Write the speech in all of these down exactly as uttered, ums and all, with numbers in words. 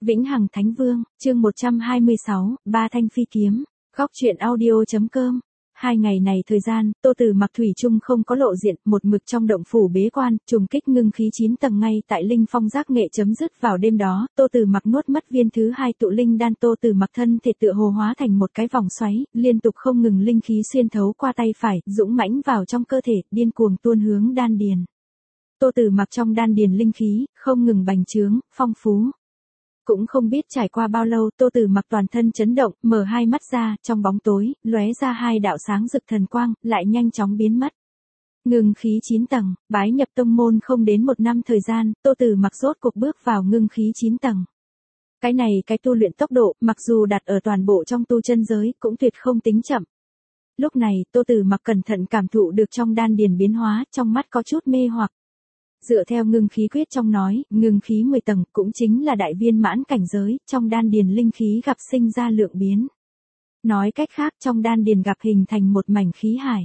Vĩnh Hằng Thánh Vương, chương một trăm hai mươi sáu, Ba Thanh Phi Kiếm, góc truyện audio.com. Hai ngày này thời gian, Tô Từ Mặc thủy chung không có lộ diện, một mực trong động phủ bế quan, trùng kích ngưng khí chín tầng ngay tại linh phong giác nghệ chấm dứt vào đêm đó, Tô Từ Mặc nuốt mất viên thứ hai tụ linh đan, Tô Từ Mặc thân thể tựa hồ hóa thành một cái vòng xoáy, liên tục không ngừng linh khí xuyên thấu qua tay phải, dũng mãnh vào trong cơ thể, điên cuồng tuôn hướng đan điền. Tô Từ Mặc trong đan điền linh khí không ngừng bành trướng, phong phú. Cũng không biết trải qua bao lâu, Tô Từ Mặc toàn thân chấn động, mở hai mắt ra, trong bóng tối, lóe ra hai đạo sáng rực thần quang, lại nhanh chóng biến mất. Ngưng khí chín tầng, bái nhập tông môn không đến một năm thời gian, Tô Từ Mặc rốt cuộc bước vào ngưng khí chín tầng. Cái này cái tu luyện tốc độ, mặc dù đặt ở toàn bộ trong tu chân giới, cũng tuyệt không tính chậm. Lúc này, Tô Từ Mặc cẩn thận cảm thụ được trong đan điền biến hóa, trong mắt có chút mê hoặc. Dựa theo ngưng khí quyết trong nói, ngưng khí mười tầng cũng chính là đại viên mãn cảnh giới, trong đan điền linh khí gặp sinh ra lượng biến. Nói cách khác, trong đan điền gặp hình thành một mảnh khí hải.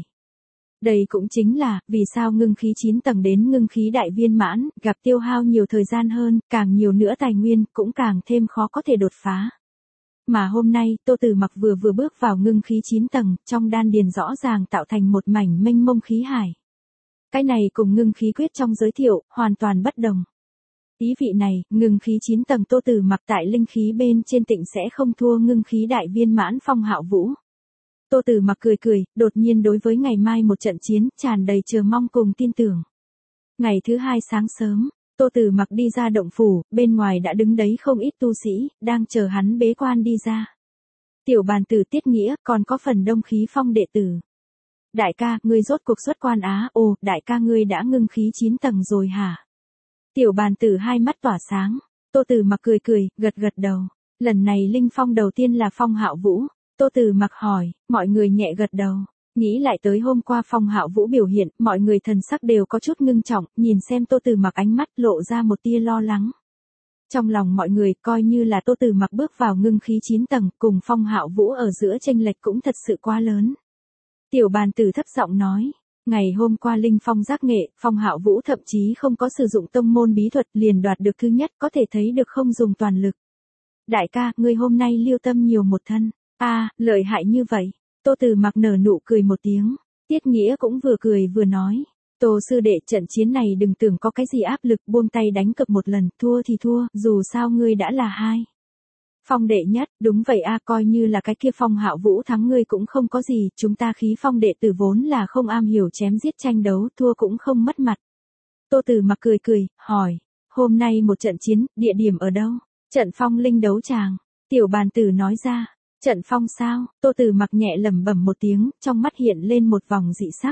Đây cũng chính là, vì sao ngưng khí chín tầng đến ngưng khí đại viên mãn, gặp tiêu hao nhiều thời gian hơn, càng nhiều nữa tài nguyên, cũng càng thêm khó có thể đột phá. Mà hôm nay, Tô Từ Mặc vừa vừa bước vào ngưng khí chín tầng, trong đan điền rõ ràng tạo thành một mảnh mênh mông khí hải. Cái này cùng ngưng khí quyết trong giới thiệu, hoàn toàn bất đồng. Ý vị này, ngưng khí chín tầng Tô Từ Mặc tại linh khí bên trên tịnh sẽ không thua ngưng khí đại viên mãn Phong Hạo Vũ. Tô Từ Mặc cười cười, đột nhiên đối với ngày mai một trận chiến, tràn đầy chờ mong cùng tin tưởng. Ngày thứ hai sáng sớm, Tô Từ Mặc đi ra động phủ, bên ngoài đã đứng đấy không ít tu sĩ, đang chờ hắn bế quan đi ra. Tiểu bàn tử Tiết Nghĩa, còn có phần Đông Khí Phong đệ tử. Đại ca, ngươi rốt cuộc xuất quan á, ồ, đại ca ngươi đã ngưng khí chín tầng rồi hả? Tiểu bàn tử hai mắt tỏa sáng, Tô Từ Mặc cười cười, gật gật đầu. Lần này linh phong đầu tiên là Phong Hạo Vũ. Tô Từ Mặc hỏi, mọi người nhẹ gật đầu. Nghĩ lại tới hôm qua Phong Hạo Vũ biểu hiện, mọi người thần sắc đều có chút ngưng trọng, nhìn xem Tô Từ Mặc ánh mắt lộ ra một tia lo lắng. Trong lòng mọi người coi như là Tô Từ Mặc bước vào ngưng khí chín tầng, cùng Phong Hạo Vũ ở giữa chênh lệch cũng thật sự quá lớn. Tiểu bàn tử thấp giọng nói, ngày hôm qua linh phong giác nghệ, Phong Hạo Vũ thậm chí không có sử dụng tông môn bí thuật liền đoạt được thứ nhất, có thể thấy được không dùng toàn lực. Đại ca, ngươi hôm nay lưu tâm nhiều một thân. A, à, lợi hại như vậy. Tô Từ Mặc nở nụ cười một tiếng. Tiết Nghĩa cũng vừa cười vừa nói, Tô sư đệ, trận chiến này đừng tưởng có cái gì áp lực, buông tay đánh cược một lần, thua thì thua, dù sao ngươi đã là hai. Phong đệ nhất, đúng vậy a, coi như là cái kia Phong Hạo Vũ thắng ngươi cũng không có gì, chúng ta khí phong đệ tử vốn là không am hiểu chém giết tranh đấu, thua cũng không mất mặt. Tô Từ Mặc cười cười, hỏi, hôm nay một trận chiến, địa điểm ở đâu? Trận phong linh đấu tràng. Tiểu bàn tử nói ra, trận phong sao? Tô Từ Mặc nhẹ lẩm bẩm một tiếng, trong mắt hiện lên một vòng dị sắc.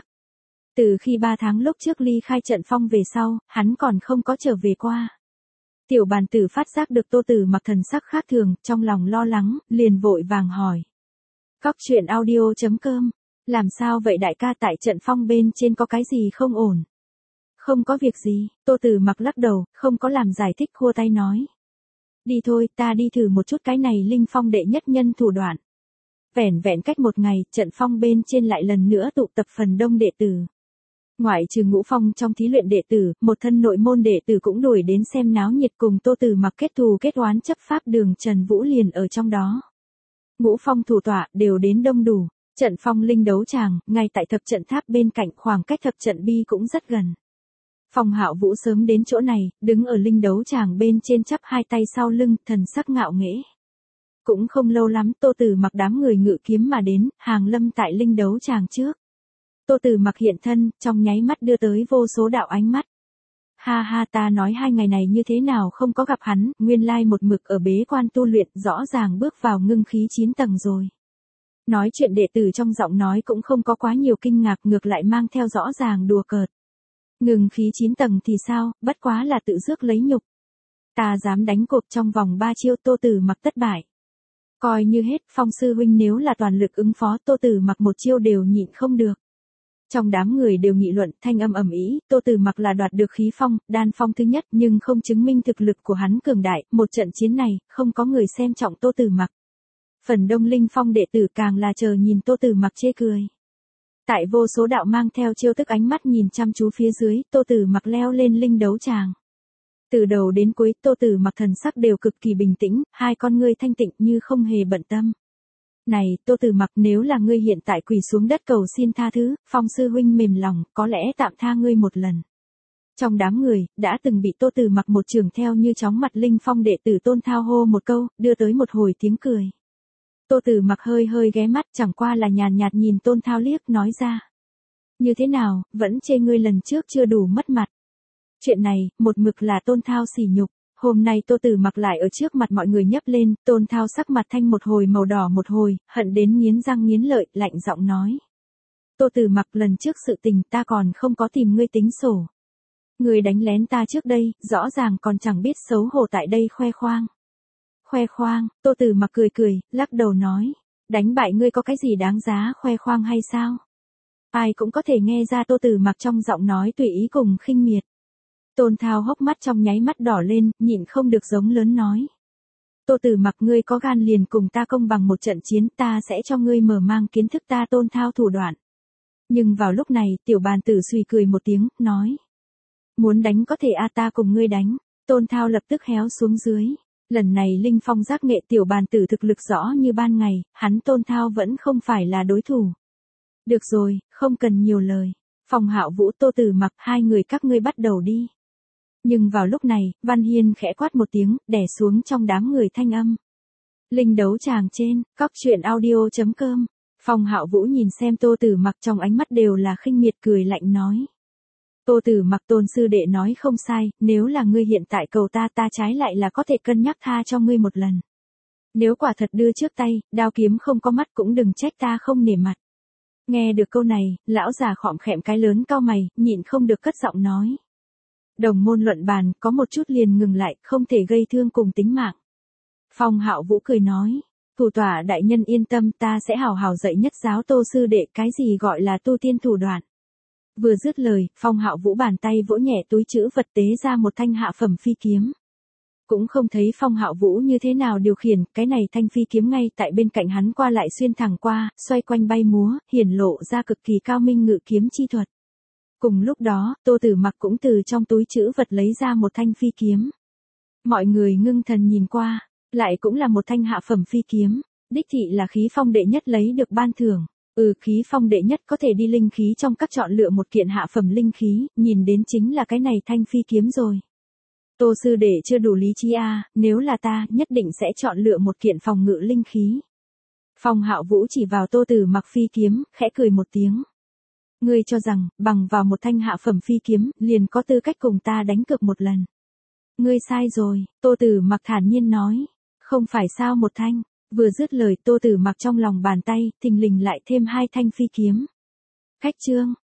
Từ khi ba tháng lúc trước ly khai trận phong về sau, hắn còn không có trở về qua. Tiểu bàn tử phát giác được Tô Từ Mặc thần sắc khác thường, trong lòng lo lắng, liền vội vàng hỏi. Góc truyện audio.com, làm sao vậy đại ca, tại trận phong bên trên có cái gì không ổn? Không có việc gì, Tô Từ Mặc lắc đầu, không có làm giải thích, khua tay nói. Đi thôi, ta đi thử một chút cái này linh phong đệ nhất nhân thủ đoạn. Vẻn vẹn cách một ngày, trận phong bên trên lại lần nữa tụ tập phần đông đệ tử. Ngoại trừ Ngũ Phong trong thí luyện đệ tử, một thân nội môn đệ tử cũng đuổi đến xem náo nhiệt, cùng Tô Từ Mặc kết thù kết oán chấp pháp đường Trần Vũ liền ở trong đó. Ngũ Phong thủ tọa đều đến đông đủ, trận phong linh đấu tràng, ngay tại thập trận tháp bên cạnh, khoảng cách thập trận bi cũng rất gần. Phong Hạo Vũ sớm đến chỗ này, đứng ở linh đấu tràng bên trên chắp hai tay sau lưng, thần sắc ngạo nghễ. Cũng không lâu lắm, Tô Từ Mặc đám người ngự kiếm mà đến, hàng lâm tại linh đấu tràng trước. Tô Từ Mặc hiện thân, trong nháy mắt đưa tới vô số đạo ánh mắt. Ha ha, ta nói hai ngày này như thế nào không có gặp hắn, nguyên lai một mực ở bế quan tu luyện, rõ ràng bước vào ngưng khí chín tầng rồi. Nói chuyện đệ tử trong giọng nói cũng không có quá nhiều kinh ngạc, ngược lại mang theo rõ ràng đùa cợt. Ngưng khí chín tầng thì sao, bất quá là tự rước lấy nhục. Ta dám đánh cuộc trong vòng ba chiêu, Tô Từ Mặc tất bại. Coi như hết, Phong sư huynh nếu là toàn lực ứng phó, Tô Từ Mặc một chiêu đều nhịn không được. Trong đám người đều nghị luận, thanh âm ầm ĩ, Tô Từ Mặc là đoạt được khí phong, đan phong thứ nhất, nhưng không chứng minh thực lực của hắn cường đại, một trận chiến này, không có người xem trọng Tô Từ Mặc. Phần đông linh phong đệ tử càng là chờ nhìn Tô Từ Mặc chê cười. Tại vô số đạo mang theo chiêu thức ánh mắt nhìn chăm chú phía dưới, Tô Từ Mặc leo lên linh đấu tràng. Từ đầu đến cuối, Tô Tử Mặc thần sắc đều cực kỳ bình tĩnh, hai con ngươi thanh tịnh như không hề bận tâm. Này, Tô Tử Mặc, nếu là ngươi hiện tại quỳ xuống đất cầu xin tha thứ, Phong sư huynh mềm lòng, có lẽ tạm tha ngươi một lần. Trong đám người, đã từng bị Tô Tử Mặc một trường theo như chóng mặt Linh Phong đệ tử Tôn Thao hô một câu, đưa tới một hồi tiếng cười. Tô Tử Mặc hơi hơi ghé mắt, chẳng qua là nhàn nhạt nhìn Tôn Thao liếc, nói ra. Như thế nào, vẫn chê ngươi lần trước chưa đủ mất mặt. Chuyện này, một mực là Tôn Thao sỉ nhục. Hôm nay Tô Tử Mặc lại ở trước mặt mọi người nhấp lên, Tôn Thao sắc mặt thanh một hồi màu đỏ một hồi, hận đến nghiến răng nghiến lợi, lạnh giọng nói. Tô Tử Mặc, lần trước sự tình ta còn không có tìm ngươi tính sổ. Ngươi đánh lén ta trước đây, rõ ràng còn chẳng biết xấu hổ tại đây khoe khoang. Khoe khoang, Tô Tử Mặc cười cười, lắc đầu nói. Đánh bại ngươi có cái gì đáng giá khoe khoang hay sao? Ai cũng có thể nghe ra Tô Tử Mặc trong giọng nói tùy ý cùng khinh miệt. Tôn Thao hốc mắt trong nháy mắt đỏ lên, nhịn không được giống lớn nói. Tô Tử Mặc, ngươi có gan liền cùng ta công bằng một trận chiến, ta sẽ cho ngươi mở mang kiến thức ta Tôn Thao thủ đoạn. Nhưng vào lúc này, tiểu bàn tử suy cười một tiếng, nói. Muốn đánh có thể a ta cùng ngươi đánh. Tôn Thao lập tức héo xuống dưới. Lần này Linh Phong giác nghệ tiểu bàn tử thực lực rõ như ban ngày, hắn Tôn Thao vẫn không phải là đối thủ. Được rồi, không cần nhiều lời. Phong Hạo Vũ, Tô Tử Mặc, hai người các ngươi bắt đầu đi. Nhưng vào lúc này, Văn Hiên khẽ quát một tiếng, đè xuống trong đám người thanh âm. Linh đấu tràng trên, cóc truyện audio chấm com. Phong Hạo Vũ nhìn xem Tô Tử Mặc trong ánh mắt đều là khinh miệt, cười lạnh nói. Tô Tử Mặc, Tôn sư đệ nói không sai, nếu là ngươi hiện tại cầu ta ta trái lại là có thể cân nhắc tha cho ngươi một lần. Nếu quả thật đưa trước tay, đao kiếm không có mắt cũng đừng trách ta không nể mặt. Nghe được câu này, lão già khọm khẹm cái lớn cau mày, nhịn không được cất giọng nói. Đồng môn luận bàn, có một chút liền ngừng lại, không thể gây thương cùng tính mạng. Phong Hạo Vũ cười nói, thủ tọa đại nhân yên tâm, ta sẽ hào hào dạy nhất giáo Tô sư đệ cái gì gọi là tu tiên thủ đoạn. Vừa dứt lời, Phong Hạo Vũ bàn tay vỗ nhẹ túi trữ vật tế ra một thanh hạ phẩm phi kiếm. Cũng không thấy Phong Hạo Vũ như thế nào điều khiển, cái này thanh phi kiếm ngay tại bên cạnh hắn qua lại xuyên thẳng qua, xoay quanh bay múa, hiển lộ ra cực kỳ cao minh ngự kiếm chi thuật. Cùng lúc đó, Tô Tử Mặc cũng từ trong túi trữ vật lấy ra một thanh phi kiếm. Mọi người ngưng thần nhìn qua, lại cũng là một thanh hạ phẩm phi kiếm, đích thị là khí phong đệ nhất lấy được ban thưởng. Ừ, khí phong đệ nhất có thể đi linh khí trong các chọn lựa một kiện hạ phẩm linh khí, nhìn đến chính là cái này thanh phi kiếm rồi. Tô sư đệ chưa đủ lý trí a, nếu là ta, nhất định sẽ chọn lựa một kiện phòng ngự linh khí. Phong Hạo Vũ chỉ vào Tô Tử Mặc phi kiếm, khẽ cười một tiếng. Ngươi cho rằng, bằng vào một thanh hạ phẩm phi kiếm, liền có tư cách cùng ta đánh cược một lần. Ngươi sai rồi, Tô Tử Mặc thản nhiên nói. Không phải sao một thanh. Vừa dứt lời, Tô Tử Mặc trong lòng bàn tay, thình lình lại thêm hai thanh phi kiếm. Khách trương,